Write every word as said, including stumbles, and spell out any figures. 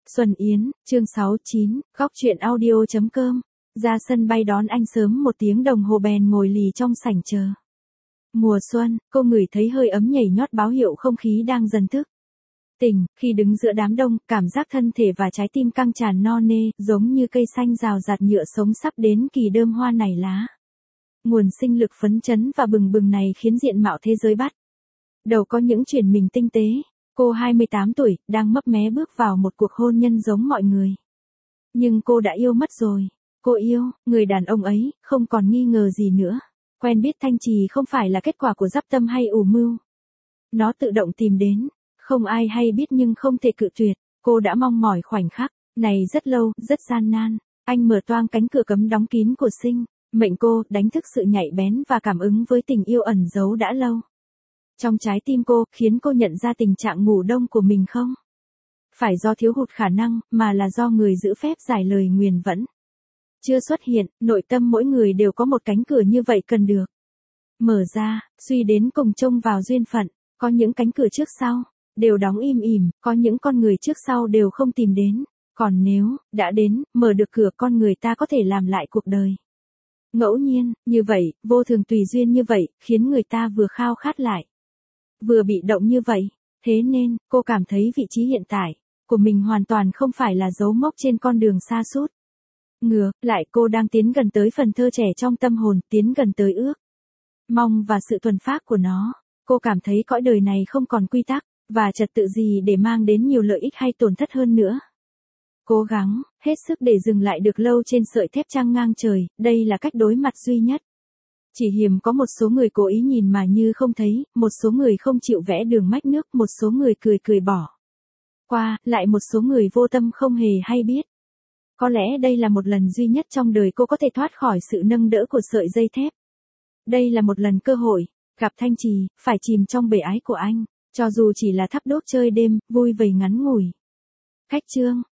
Xuân Yến, chương sáu chín, góc truyện audio chấm com. Ra sân bay đón anh sớm một tiếng đồng hồ bèn ngồi lì trong sảnh chờ. Mùa xuân, cô ngửi thấy hơi ấm nhảy nhót báo hiệu không khí đang dần thức tỉnh, khi đứng giữa đám đông, cảm giác thân thể và trái tim căng tràn no nê, giống như cây xanh rào rạt nhựa sống sắp đến kỳ đơm hoa nảy lá. Nguồn sinh lực phấn chấn và bừng bừng này khiến diện mạo thế giới bắt đầu có những chuyển mình tinh tế. Cô hai mươi tám tuổi, đang mấp mé bước vào một cuộc hôn nhân giống mọi người. Nhưng cô đã yêu mất rồi. Cô yêu, người đàn ông ấy, không còn nghi ngờ gì nữa. Quen biết thanh trì không phải là kết quả của dắp tâm hay ủ mưu. Nó tự động tìm đến. Không ai hay biết nhưng không thể cự tuyệt. Cô đã mong mỏi khoảnh khắc này rất lâu, rất gian nan. Anh mở toang cánh cửa cấm đóng kín của sinh mệnh cô, đánh thức sự nhạy bén và cảm ứng với tình yêu ẩn giấu đã lâu trong trái tim cô, khiến cô nhận ra tình trạng ngủ đông của mình không phải do thiếu hụt khả năng, mà là do người giữ phép giải lời nguyền vẫn chưa xuất hiện. Nội tâm mỗi người đều có một cánh cửa như vậy cần được mở ra. Suy đến cùng trông vào duyên phận. Có những cánh cửa trước sau đều đóng im ỉm, có những con người trước sau đều không tìm đến. Còn nếu đã đến, mở được cửa, con người ta có thể làm lại cuộc đời ngẫu nhiên như vậy, vô thường tùy duyên như vậy, khiến người ta vừa khao khát lại vừa bị động như vậy. Thế nên, cô cảm thấy vị trí hiện tại của mình hoàn toàn không phải là dấu mốc trên con đường xa sút. Ngược lại, cô đang tiến gần tới phần thơ trẻ trong tâm hồn, tiến gần tới ước mong và sự thuần phác của nó. Cô cảm thấy cõi đời này không còn quy tắc và trật tự gì để mang đến nhiều lợi ích hay tổn thất hơn nữa. Cố gắng hết sức để dừng lại được lâu trên sợi thép trăng ngang trời, đây là cách đối mặt duy nhất. Chỉ hiếm có một số người cố ý nhìn mà như không thấy, một số người không chịu vẽ đường mách nước, một số người cười cười bỏ qua, lại một số người vô tâm không hề hay biết. Có lẽ đây là một lần duy nhất trong đời cô có thể thoát khỏi sự nâng đỡ của sợi dây thép. Đây là một lần cơ hội gặp thanh trì, phải chìm trong bể ái của anh, cho dù chỉ là thắp đốt chơi đêm, vui vầy ngắn ngủi. Khách chương,